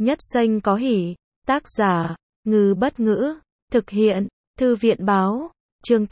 Nhất Xanh có hỉ. Tác giả, Ngư Bất Ngữ. Thực hiện, Thư viện Báo. Chương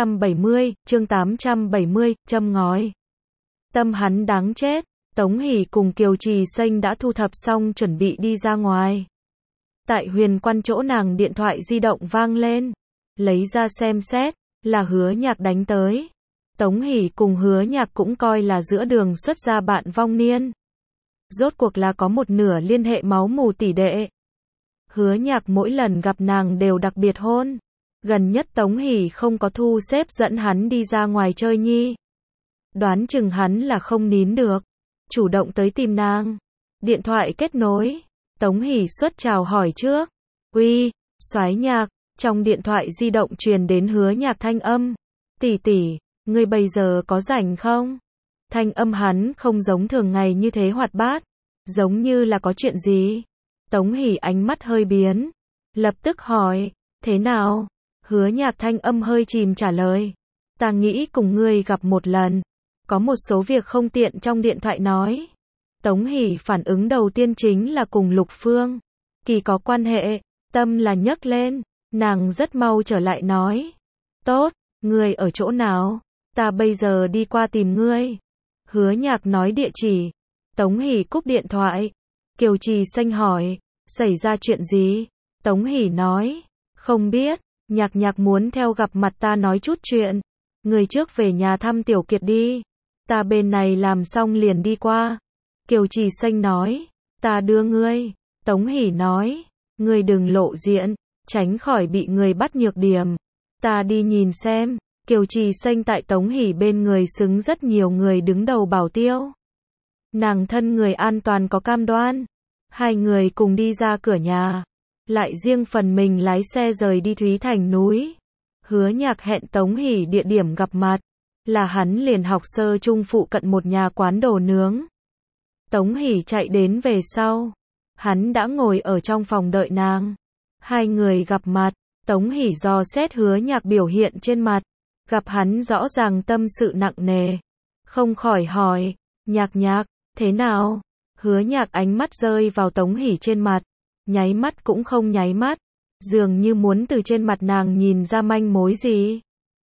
870, châm ngòi. Tâm hắn đáng chết. Tống Hỷ cùng Kiều Trì Xanh đã thu thập xong chuẩn bị đi ra ngoài. Tại Huyền Quan chỗ nàng điện thoại di động vang lên. Lấy ra xem xét, là Hứa Nhạc đánh tới. Tống Hỷ cùng Hứa Nhạc cũng coi là giữa đường xuất gia bạn vong niên. Rốt cuộc là có một nửa liên hệ máu mù tỷ đệ. Hứa Nhạc mỗi lần gặp nàng đều đặc biệt hôn. Gần nhất Tống Hỷ không có thu xếp dẫn hắn đi ra ngoài chơi nhi. Đoán chừng hắn là không nín được. Chủ động tới tìm nàng. Điện thoại kết nối. Tống Hỷ xuất chào hỏi trước. Uy, Soái Nhạc. Trong điện thoại di động truyền đến Hứa Nhạc thanh âm. Tỷ tỷ, ngươi bây giờ có rảnh không? Thanh âm hắn không giống thường ngày như thế hoạt bát. Giống như là có chuyện gì. Tống Hỷ ánh mắt hơi biến. Lập tức hỏi, thế nào? Hứa Nhạc thanh âm hơi chìm trả lời. Ta nghĩ cùng ngươi gặp một lần. Có một số việc không tiện trong điện thoại nói. Tống Hỷ phản ứng đầu tiên chính là cùng Lục Phương Kỳ có quan hệ. Tâm là nhấc lên. Nàng rất mau trở lại nói. Tốt, ngươi ở chỗ nào? Ta bây giờ đi qua tìm ngươi. Hứa Nhạc nói địa chỉ. Tống Hỷ cúp điện thoại. Kiều Trì Xanh hỏi, xảy ra chuyện gì? Tống Hỷ nói, không biết, Nhạc muốn theo gặp mặt ta nói chút chuyện. Người trước về nhà thăm Tiểu Kiệt đi. Ta bên này làm xong liền đi qua. Kiều Trì Xanh nói, ta đưa ngươi. Tống Hỷ nói, ngươi đừng lộ diện, tránh khỏi bị người bắt nhược điểm. Ta đi nhìn xem. Kiều Trì Xanh tại Tống Hỷ bên người xứng rất nhiều người đứng đầu bảo tiêu. Nàng thân người an toàn có cam đoan. Hai người cùng đi ra cửa nhà. Lại riêng phần mình lái xe rời đi Thúy Thành núi. Hứa Nhạc hẹn Tống Hỷ địa điểm gặp mặt. Là hắn liền học sơ trung phụ cận một nhà quán đồ nướng. Tống Hỷ chạy đến về sau. Hắn đã ngồi ở trong phòng đợi nàng. Hai người gặp mặt. Tống Hỷ dò xét Hứa Nhạc biểu hiện trên mặt. Gặp hắn rõ ràng tâm sự nặng nề. Không khỏi hỏi, Nhạc, thế nào? Hứa Nhạc ánh mắt rơi vào Tống Hỷ trên mặt. Nháy mắt cũng không nháy mắt. Dường như muốn từ trên mặt nàng nhìn ra manh mối gì.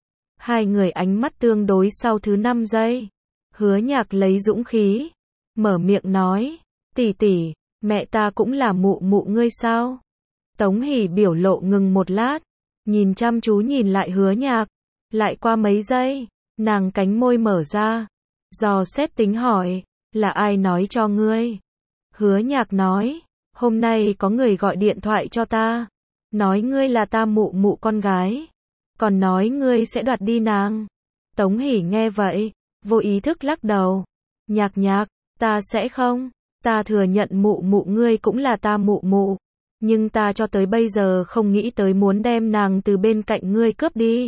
Hai người ánh mắt tương đối sau thứ 5 giây. Hứa Nhạc lấy dũng khí. Mở miệng nói, tỷ, mẹ ta cũng là mụ ngươi sao? Tống Hỷ biểu lộ ngừng một lát. Nhìn chăm chú nhìn lại Hứa Nhạc. Lại qua mấy giây, nàng cánh môi mở ra. Dò xét tính hỏi, là ai nói cho ngươi? Hứa Nhạc nói, hôm nay có người gọi điện thoại cho ta. Nói ngươi là ta mụ con gái. Còn nói ngươi sẽ đoạt đi nàng. Tống Hỷ nghe vậy, vô ý thức lắc đầu. Nhạc, ta sẽ không. Ta thừa nhận mụ ngươi cũng là ta mụ. Nhưng ta cho tới bây giờ không nghĩ tới muốn đem nàng từ bên cạnh ngươi cướp đi.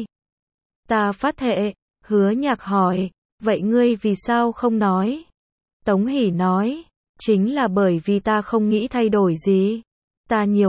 Ta phát thệ. Hứa Nhạc hỏi, vậy ngươi vì sao không nói? Tống Hỷ nói, chính là bởi vì ta không nghĩ thay đổi gì. Ta nhiều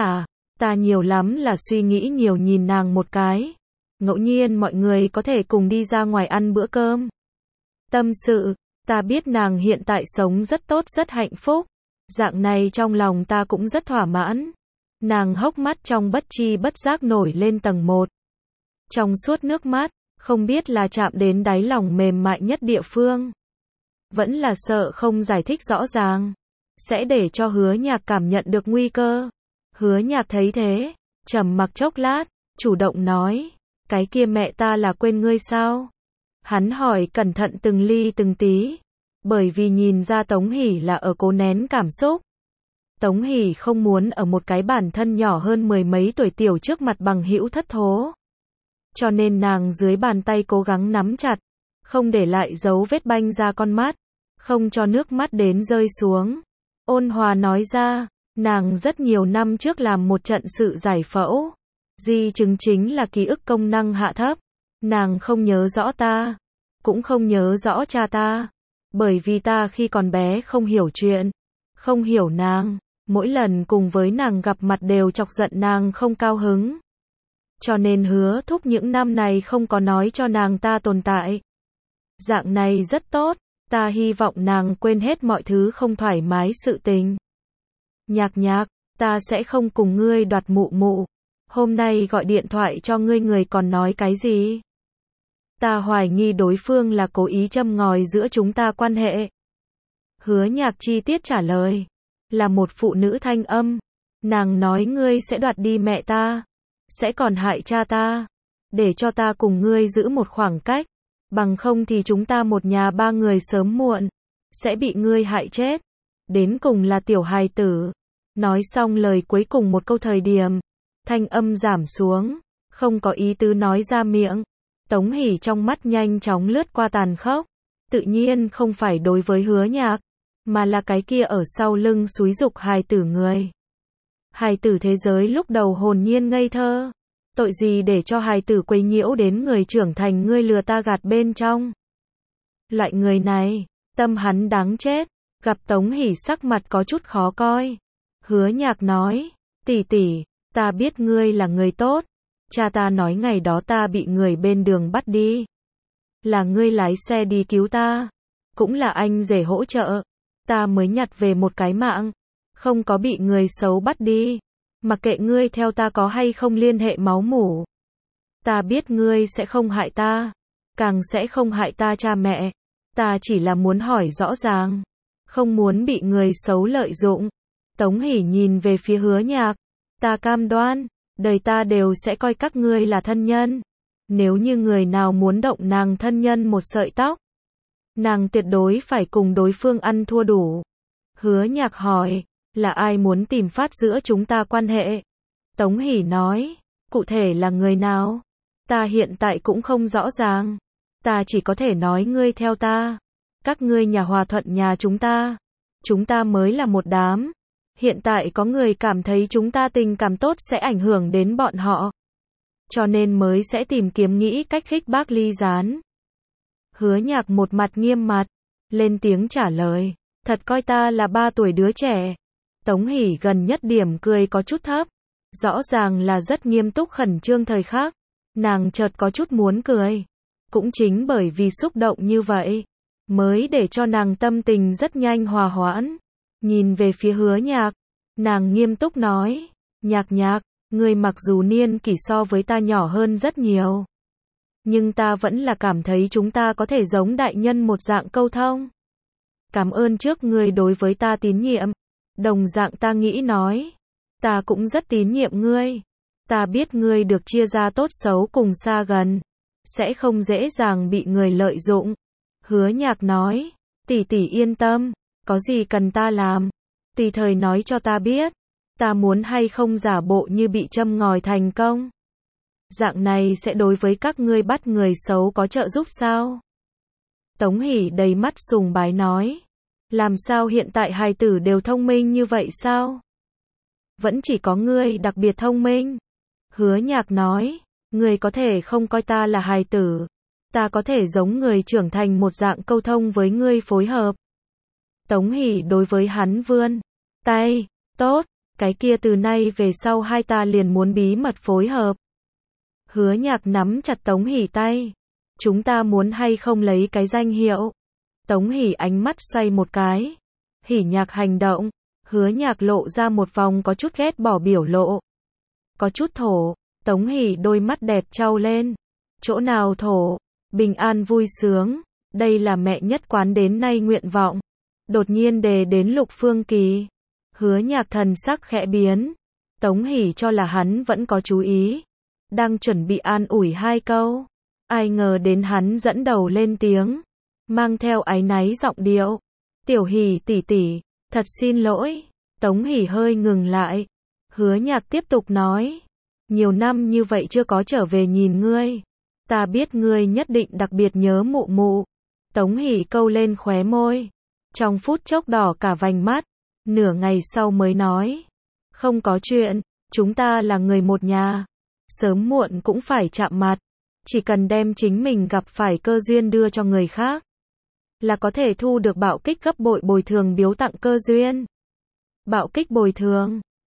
lắm là suy nghĩ nhiều nhìn nàng một cái. Ngẫu nhiên mọi người có thể cùng đi ra ngoài ăn bữa cơm. Tâm sự, ta biết nàng hiện tại sống rất tốt rất hạnh phúc. Dạng này trong lòng ta cũng rất thỏa mãn. Nàng hốc mắt trong bất chi bất giác nổi lên tầng 1. Trong suốt nước mắt, không biết là chạm đến đáy lòng mềm mại nhất địa phương. Vẫn là sợ không giải thích rõ ràng. Sẽ để cho Hứa Nhạc cảm nhận được nguy cơ. Hứa Nhạc thấy thế, trầm mặc chốc lát, chủ động nói, cái kia mẹ ta là quên ngươi sao? Hắn hỏi cẩn thận từng ly từng tí. Bởi vì nhìn ra Tống Hỷ là ở cố nén cảm xúc. Tống Hỷ không muốn ở một cái bản thân nhỏ hơn 10 mấy tuổi tiểu trước mặt bằng hữu thất thố. Cho nên nàng dưới bàn tay cố gắng nắm chặt. Không để lại dấu vết banh ra con mắt. Không cho nước mắt đến rơi xuống. Ôn hòa nói ra, nàng rất nhiều năm trước làm một trận sự giải phẫu. Di chứng chính là ký ức công năng hạ thấp. Nàng không nhớ rõ ta. Cũng không nhớ rõ cha ta. Bởi vì ta khi còn bé không hiểu chuyện. Không hiểu nàng. Mỗi lần cùng với nàng gặp mặt đều chọc giận nàng không cao hứng. Cho nên Hứa Thúc những năm này không có nói cho nàng ta tồn tại. Dạng này rất tốt. Ta hy vọng nàng quên hết mọi thứ không thoải mái sự tình. Nhạc nhạc, ta sẽ không cùng ngươi đoạt mụ mụ. Hôm nay gọi điện thoại cho ngươi người còn nói cái gì? Ta hoài nghi đối phương là cố ý châm ngòi giữa chúng ta quan hệ. Hứa Nhạc chi tiết trả lời. Là một phụ nữ thanh âm. Nàng nói ngươi sẽ đoạt đi mẹ ta. Sẽ còn hại cha ta. Để cho ta cùng ngươi giữ một khoảng cách. Bằng không thì chúng ta một nhà ba người sớm muộn. Sẽ bị ngươi hại chết. Đến cùng là tiểu hài tử. Nói xong lời cuối cùng một câu thời điểm. Thanh âm giảm xuống. Không có ý tứ nói ra miệng. Tống Hỷ trong mắt nhanh chóng lướt qua tàn khốc. Tự nhiên không phải đối với Hứa Nhạc. Mà là cái kia ở sau lưng xúi giục hài tử người. Hài tử thế giới lúc đầu hồn nhiên ngây thơ. Tội gì để cho hài tử quấy nhiễu đến người trưởng thành ngươi lừa ta gạt bên trong. Loại người này, tâm hắn đáng chết. Gặp Tống Hỷ sắc mặt có chút khó coi. Hứa Nhạc nói, tỷ tỷ, ta biết ngươi là người tốt. Cha ta nói ngày đó ta bị người bên đường bắt đi. Là ngươi lái xe đi cứu ta. Cũng là anh rể hỗ trợ. Ta mới nhặt về một cái mạng. Không có bị người xấu bắt đi. Mặc kệ ngươi theo ta có hay không liên hệ máu mủ. Ta biết ngươi sẽ không hại ta. Càng sẽ không hại ta cha mẹ. Ta chỉ là muốn hỏi rõ ràng. Không muốn bị người xấu lợi dụng. Tống Hỷ nhìn về phía Hứa Nhạc. Ta cam đoan. Đời ta đều sẽ coi các ngươi là thân nhân. Nếu như người nào muốn động nàng thân nhân một sợi tóc. Nàng tuyệt đối phải cùng đối phương ăn thua đủ. Hứa Nhạc hỏi. Là ai muốn tìm phát giữa chúng ta quan hệ? Tống Hỷ nói. Cụ thể là người nào? Ta hiện tại cũng không rõ ràng. Ta chỉ có thể nói ngươi theo ta. Các ngươi nhà hòa thuận nhà chúng ta. Chúng ta mới là một đám. Hiện tại có người cảm thấy chúng ta tình cảm tốt sẽ ảnh hưởng đến bọn họ. Cho nên mới sẽ tìm kiếm nghĩ cách khích bác ly gián. Hứa Nhạc một mặt nghiêm mặt. Lên tiếng trả lời. Thật coi ta là 3 tuổi đứa trẻ. Tống Hỷ gần nhất điểm cười có chút thấp. Rõ ràng là rất nghiêm túc khẩn trương thời khắc. Nàng chợt có chút muốn cười. Cũng chính bởi vì xúc động như vậy. Mới để cho nàng tâm tình rất nhanh hòa hoãn. Nhìn về phía Hứa Nhạc. Nàng nghiêm túc nói. Nhạc nhạc, ngươi mặc dù niên kỷ so với ta nhỏ hơn rất nhiều. Nhưng ta vẫn là cảm thấy chúng ta có thể giống đại nhân một dạng câu thông. Cảm ơn trước ngươi đối với ta tín nhiệm. Đồng dạng ta nghĩ nói. Ta cũng rất tín nhiệm ngươi. Ta biết ngươi được chia ra tốt xấu cùng xa gần. Sẽ không dễ dàng bị người lợi dụng. Hứa Nhạc nói. Tỷ tỷ yên tâm. Có gì cần ta làm? Tùy thời nói cho ta biết. Ta muốn hay không giả bộ như bị châm ngòi thành công. Dạng này sẽ đối với các ngươi bắt người xấu có trợ giúp sao? Tống Hỷ đầy mắt sùng bái nói. Làm sao hiện tại hài tử đều thông minh như vậy sao? Vẫn chỉ có ngươi đặc biệt thông minh. Hứa Nhạc nói. Ngươi có thể không coi ta là hài tử. Ta có thể giống người trưởng thành một dạng câu thông với ngươi phối hợp. Tống Hỷ đối với hắn vươn tay. Tốt, cái kia từ nay về sau hai ta liền muốn bí mật phối hợp. Hứa Nhạc nắm chặt Tống Hỷ tay. Chúng ta muốn hay không lấy cái danh hiệu? Tống Hỷ ánh mắt xoay một cái. Hỷ Nhạc hành động. Hứa Nhạc lộ ra một vòng có chút ghét bỏ biểu lộ. Có chút thổ. Tống Hỷ đôi mắt đẹp trao lên. Chỗ nào thổ? Bình an vui sướng. Đây là mẹ nhất quán đến nay nguyện vọng. Đột nhiên đề đến Lục Phương Kỳ. Hứa Nhạc thần sắc khẽ biến. Tống Hỷ cho là hắn vẫn có chú ý. Đang chuẩn bị an ủi 2 câu. Ai ngờ đến hắn dẫn đầu lên tiếng. Mang theo áy náy giọng điệu. Tiểu Hỷ tỷ tỷ, thật xin lỗi. Tống Hỷ hơi ngừng lại. Hứa Nhạc tiếp tục nói. Nhiều năm như vậy chưa có trở về nhìn ngươi. Ta biết ngươi nhất định đặc biệt nhớ mụ mụ. Tống Hỷ câu lên khóe môi. Trong phút chốc đỏ cả vành mắt. Nửa ngày sau mới nói. Không có chuyện. Chúng ta là người một nhà. Sớm muộn cũng phải chạm mặt. Chỉ cần đem chính mình gặp phải cơ duyên đưa cho người khác. Là có thể thu được bạo kích gấp bội bồi thường biếu tặng cơ duyên. Bạo kích bồi thường.